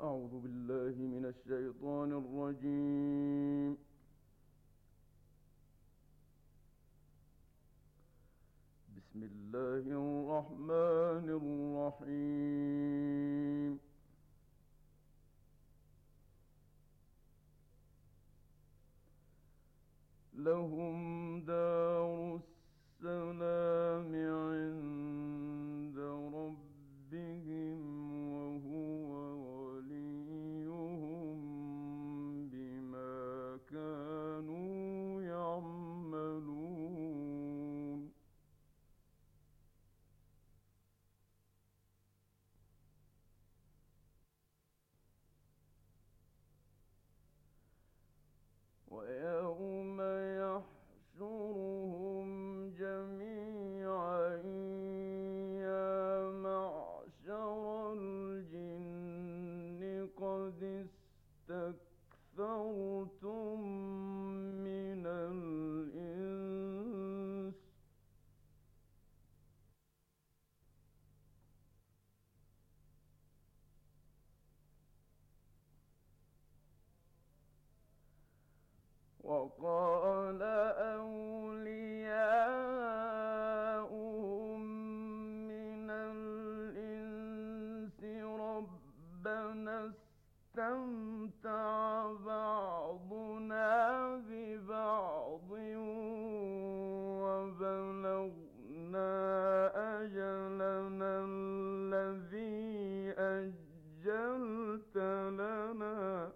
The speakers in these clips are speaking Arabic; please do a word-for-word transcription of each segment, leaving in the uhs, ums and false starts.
أعوذ بالله من الشيطان الرجيم. بسم الله الرحمن الرحيم. لهم دار السلام عند ربهم وهو وليهم بما كانوا يعملون. ويوم يحشرهم جميعا يا معشر الجن قد استكثرتم من الإنس وقال أولياؤهم من الإنس ربنا استمتع بعضنا ببعض وبلغنا أجلنا الذي أجلت لنا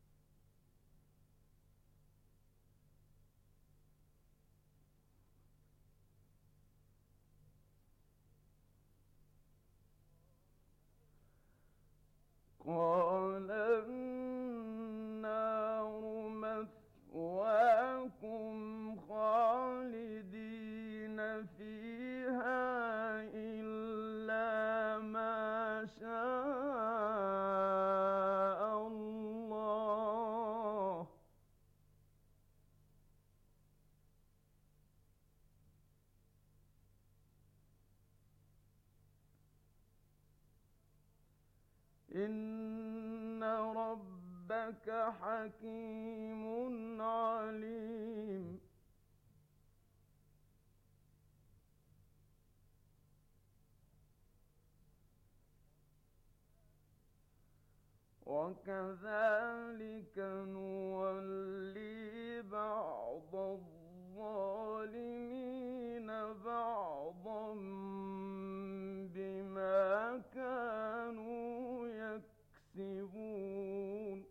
قال النار مثواكم خالدين فيها إلا ما شاء الله إن ربك حكيم عليم. وكذلك نولي بعض الظالمين بعضا بما كانوا يكسبون.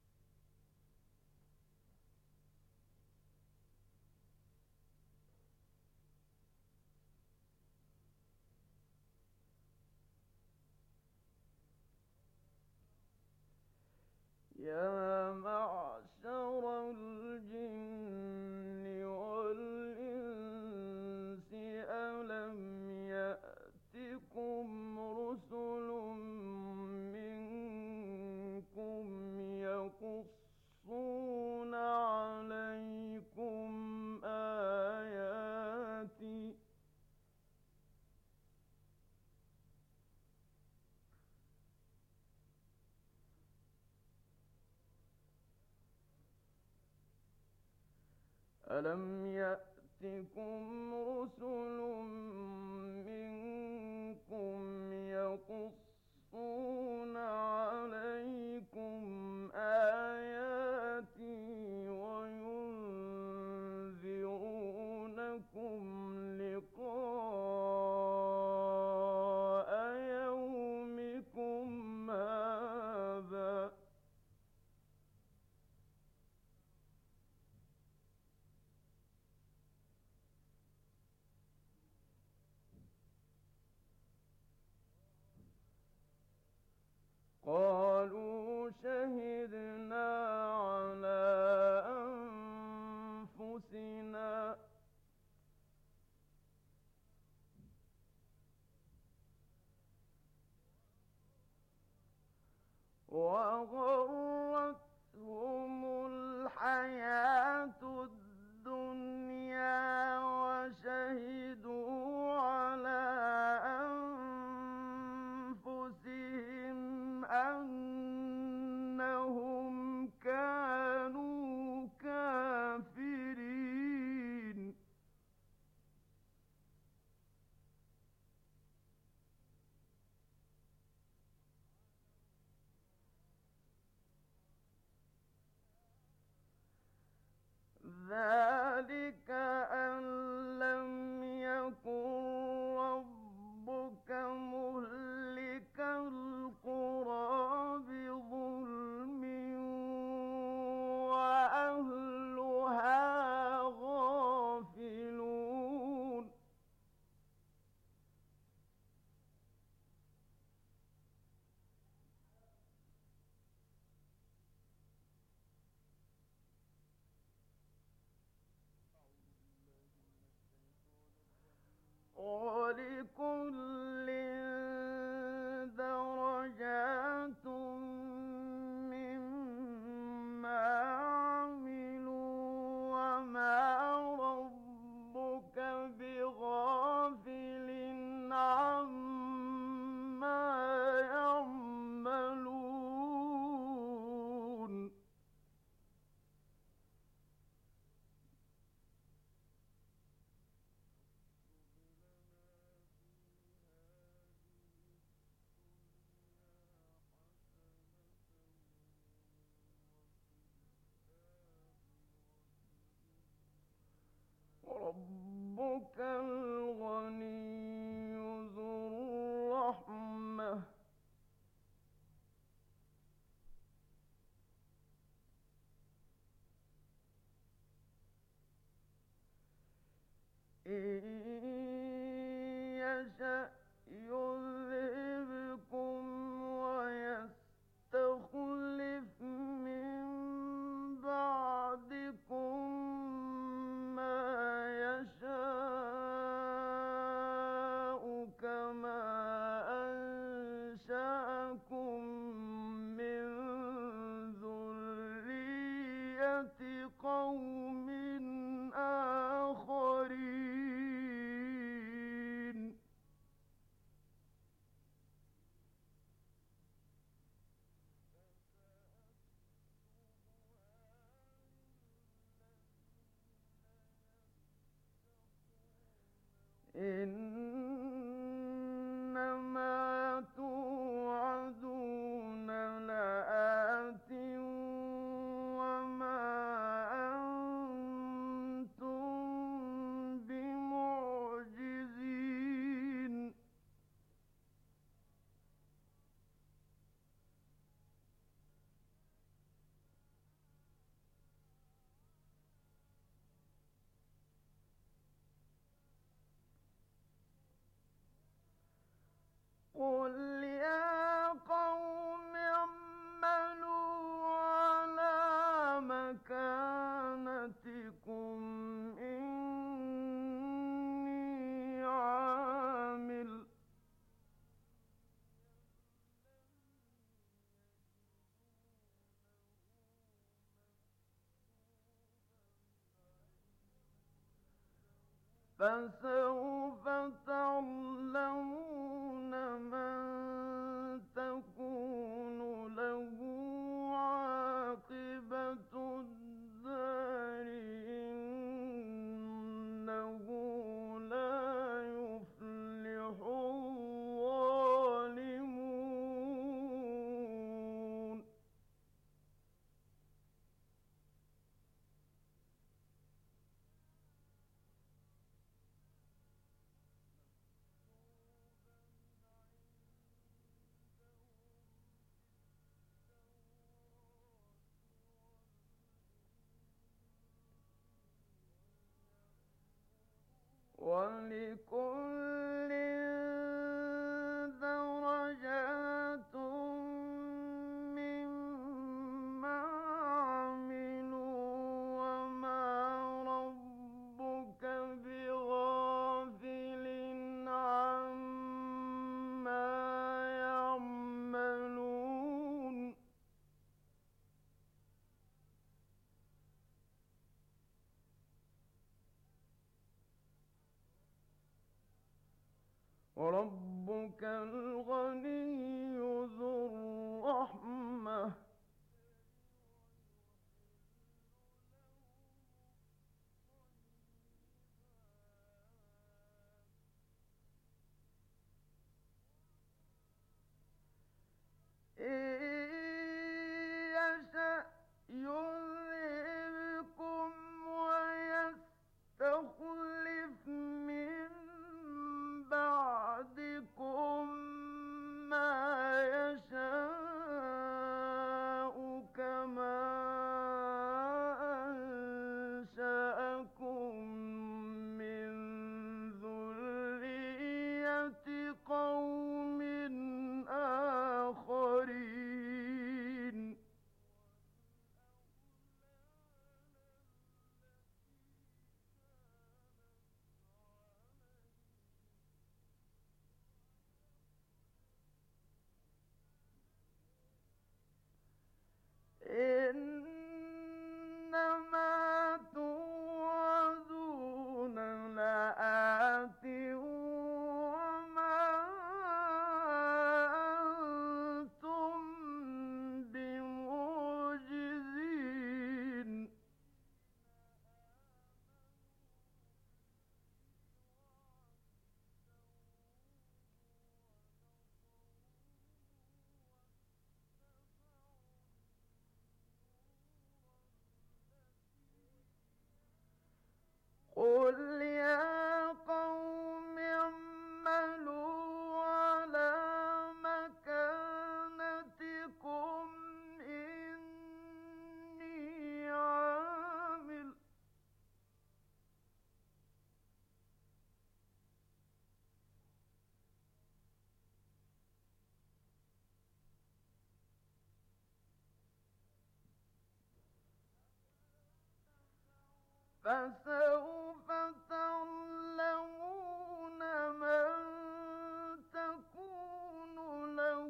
يا معشر الجن والإنس ألم يأتكم رسل منكم يقصون عليكم آياتي ألم يأتكم رسل منكم يقصون عليكم آياتي وينذرونكم لقاء يومكم هذا قالوا شهدنا على أنفسنا وغرتهم الحياة الدنيا وشهدوا على أنفسهم أن وَلِكُلٍّ دَرَجَاتٌ مِّمَّا عَمِلُوا ۚ وَمَا رَبُّكَ بِغَافِلٍ عَمَّا يَعْمَلُونَ رَبُّكَ الْغَنِيُّ ذُو الرَّحْمَةِ ۚ إِن يَشَأْ يُذْهِبْكُمْ وَيَسْتَخْلِفْ مِن بَعْدِكُم مَّا يَشَاءُ كَمَا أَنشَأَكُم مِّن ذُرِّيَّةِ قَوْمٍ آخَرِينَ إِنَّمَا تُوعَدُونَ لَآتٍ ۖ وَمَا أَنتُم بِمُعْجِزِينَ قُلْ يَا قَوْمِ اعْمَلُوا عَلَىٰ مَكَانَتِكُمْ إِنِّي عَامِلٌ ۖ فَسَوْفَ تَعْلَمُونَ مَن تَكُونُ لَهُ عَاقِبَةُ الدَّارِ ۗ إِنَّهُ لَا يُفْلِحُ الظَّالِمُونَ وَلِكُلٍّ دَرَجَاتٌ مِّمَّا عَمِلُوا ۚ وَمَا رَبُّكَ بِغَافِلٍ عَمَّا يَعْمَلُونَ رَبُّكَ الْغَنِيُّ ذُو الرَّحْمَةِ ۚ إِن يَشَأْ يُذْهِبْكُمْ وَيَسْتَخْلِفْ مِن بَعْدِكُم قل يا قوم اعملوا على مكانتكم إني عامل فسوف تعلمون من تكون له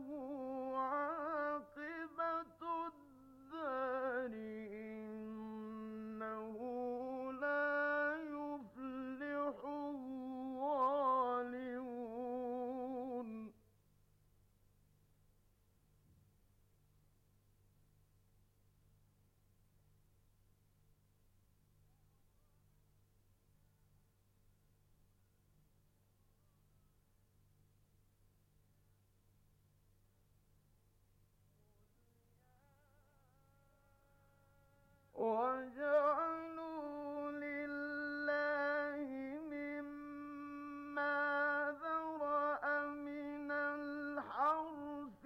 عاقبة الدار إنه لا يفلح الظالمون وَجَعَلُوا لِلَّهِ مِمَّا ذَرَأَ مِنَ الْحَرْثِ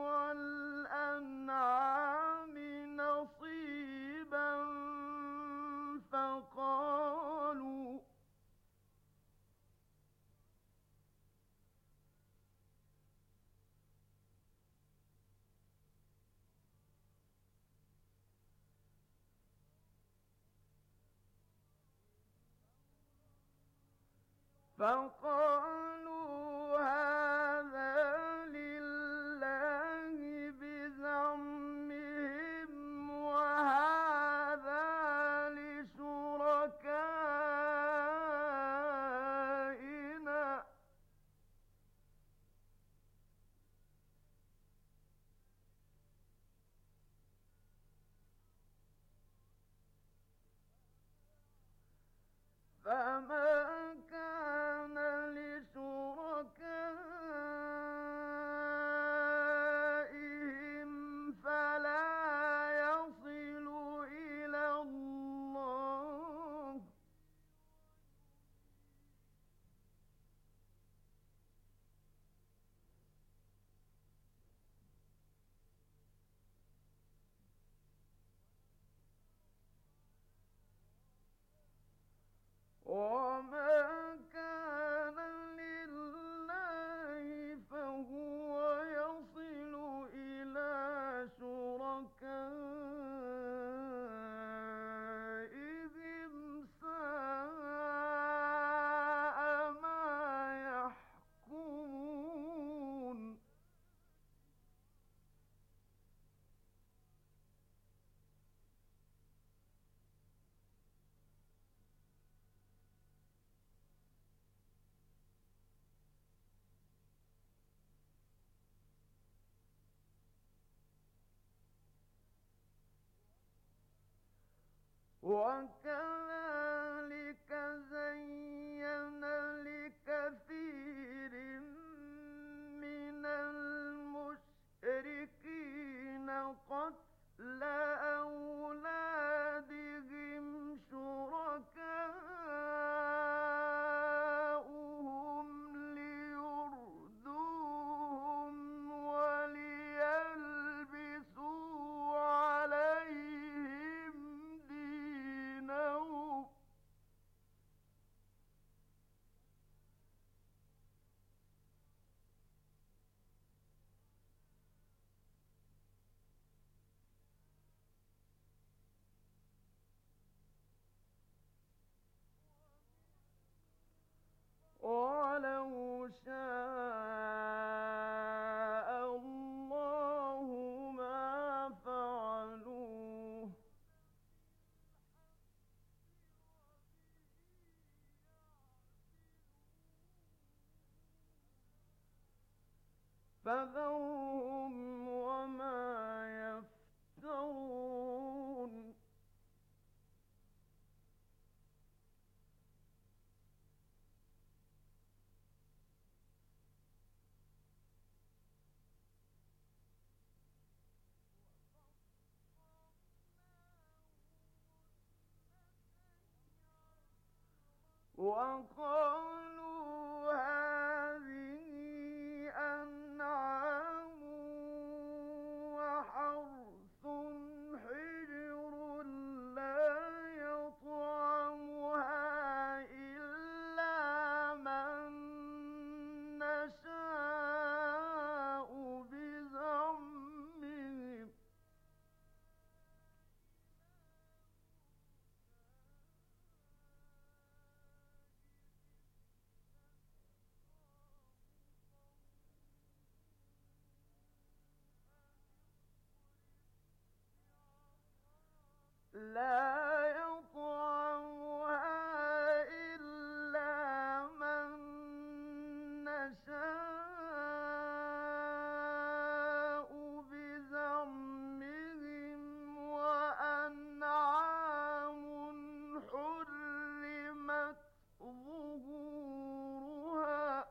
وَالْأَنْعَامِ نَصِيبًا فَقَالُوا فقالوا هذا لله بزعمهم وهذا لشركائنا فما كان لشركائهم فلا يصل إلى الله وما كان لله فهو يصل إلى شركائهم ساء ما يحكمون وكذلك زين لكثير من المشركين قتل أولادهم شركاؤهم ليردوهم وليلبسوا عليهم دينهم ولو شاء الله ما فعلوه فذرهم وما يفترون وقالوا هذه أنعام وحرث حجر لا يطعمها إلا من نشاء بزعمهم لا يطعمها إلا من نشاء بزعمهم وأنعام حرمت ظهورها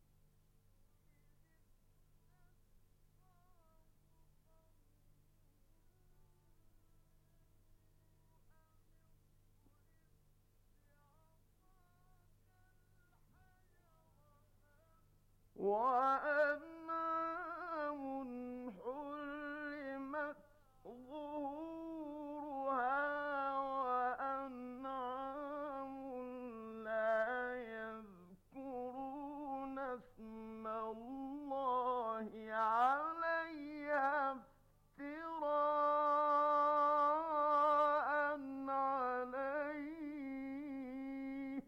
وأنعام حرمت ظهورها وأنعام لا يذكرون اسم الله عليها افتراء عليه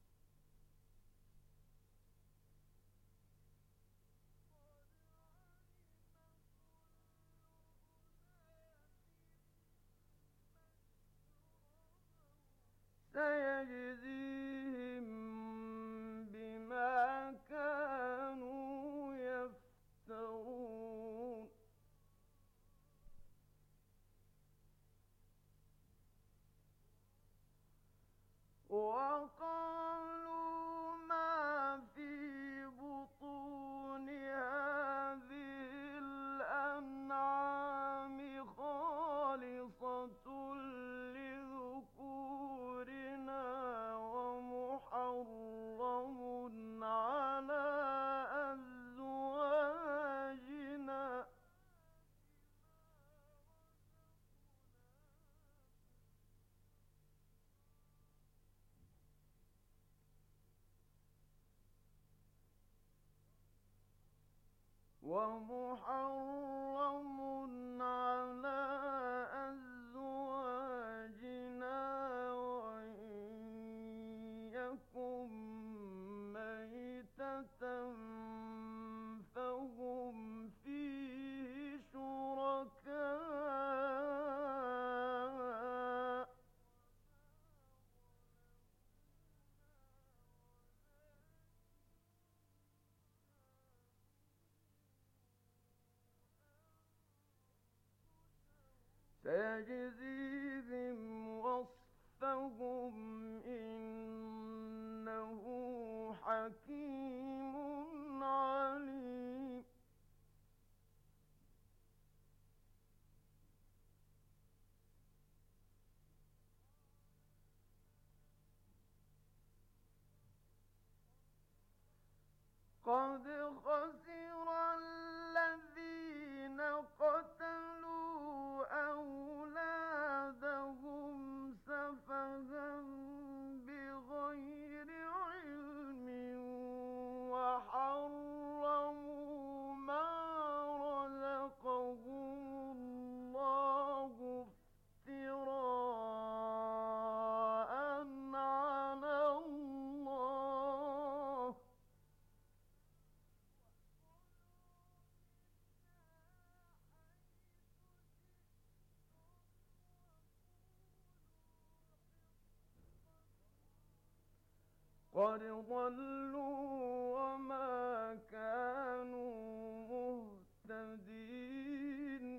سيجزيهم بما كانوا يفترون وقالوا ما في بطون هذه الأنعام خالصة لذكورنا ومحرم على أزواجنا ومحرم على أزواجنا وإن يكن ميتة فهم فيه شركاء سيجزيهم وصفهم إنه حكيم عليم قد خسر الذين قتلوا أولادهم سفها بغير علم وحرموا ما رزقهم الله افتراء على الله قد ضلوا وما كانوا مهتدين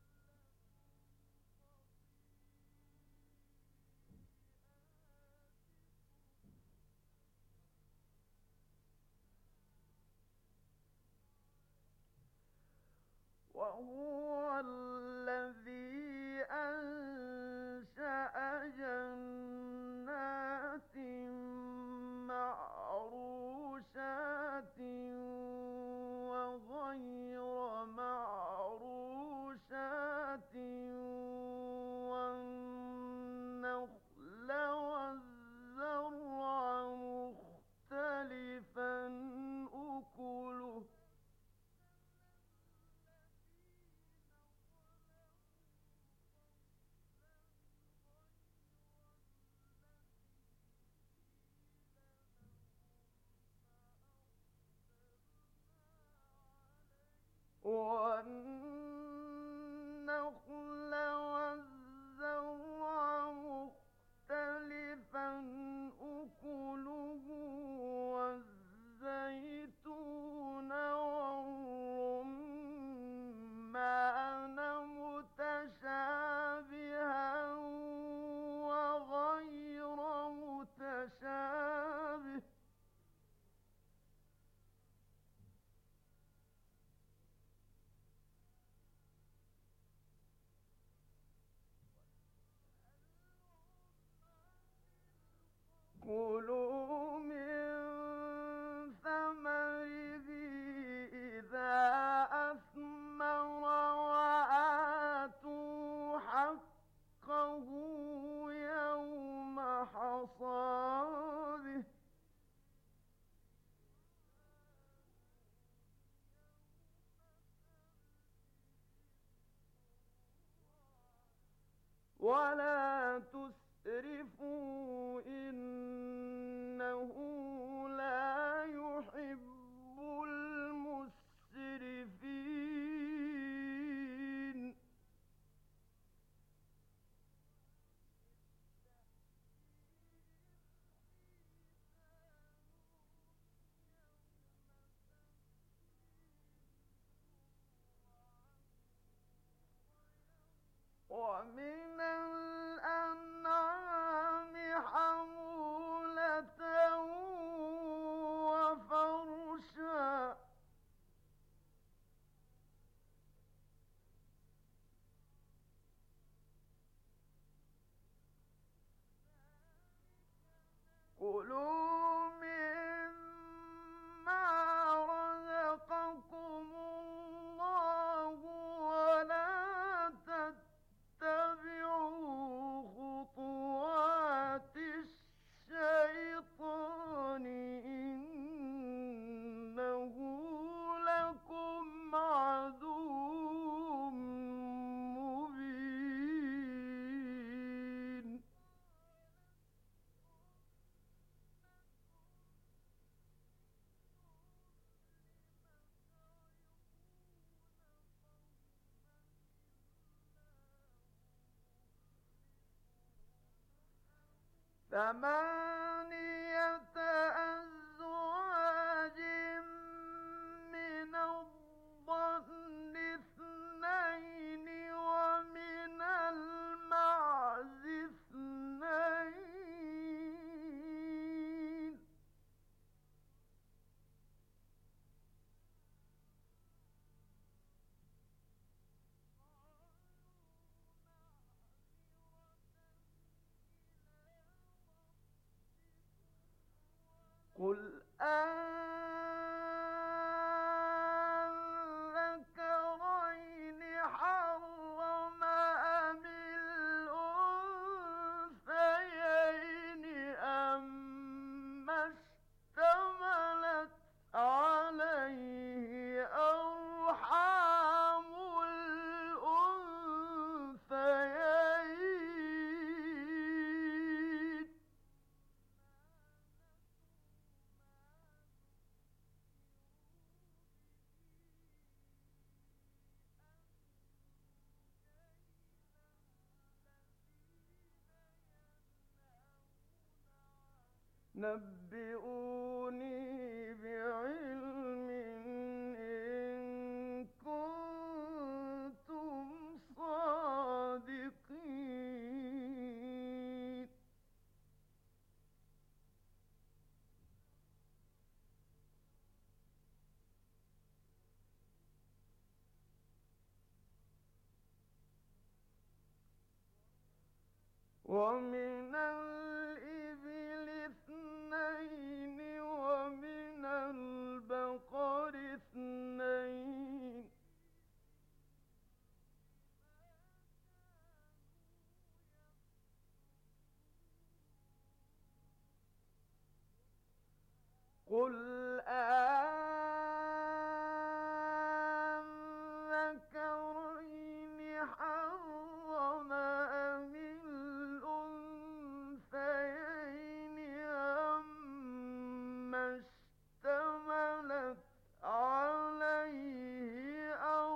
وهو الذي أنشأ جنات ولا تسرفوا إنه لا يحب المسرفين. ومن الأنعام حمولة وفرشا كلوا مما رزقكم الله ولا تتبعوا خطوات الشيطان إنه لكم عدو مبين. ثمانية أزواج من الضأن اثنين ومن المعز اثنين قل أذكرين حرم أم الأنثيين أما اشتملت عليه أرحام الأنثيين نبئوني بعلم إن كنتم صادقين. ومن الإبل اثنين ومن البقر اثنين قل أذكرين حرم أم الأنثيين أما اشتملت عليه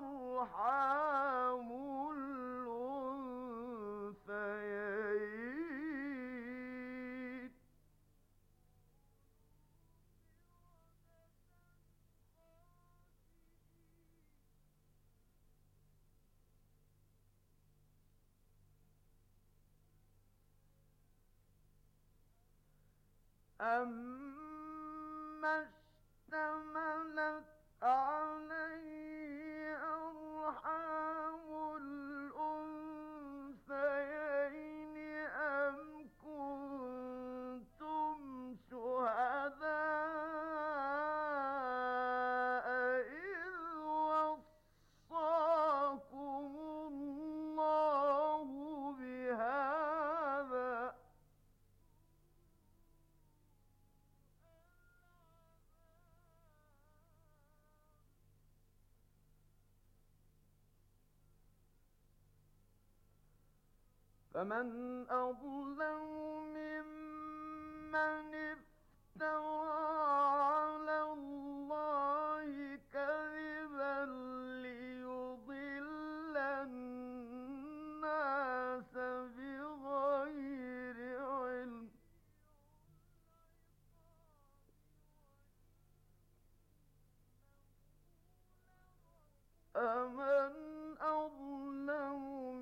أرحام الأنثيين أما اشتملت عليه أرحام الأنثيين أم كنتم شهداء إذ وصاكم الله بهذا فمن أظلم ممن افترى على الله كذبا ليضل الناس بغير علم. أمن أظلم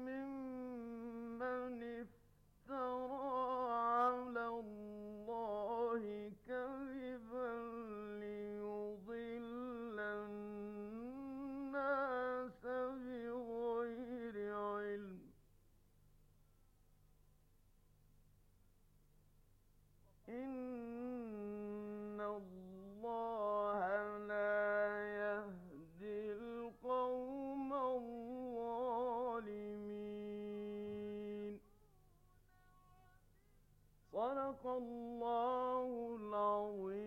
ممن افترى على الله كذبا ليضل الناس بغير علم. إن الله لا يهدي القوم الظالمين. صدق الله العظيم.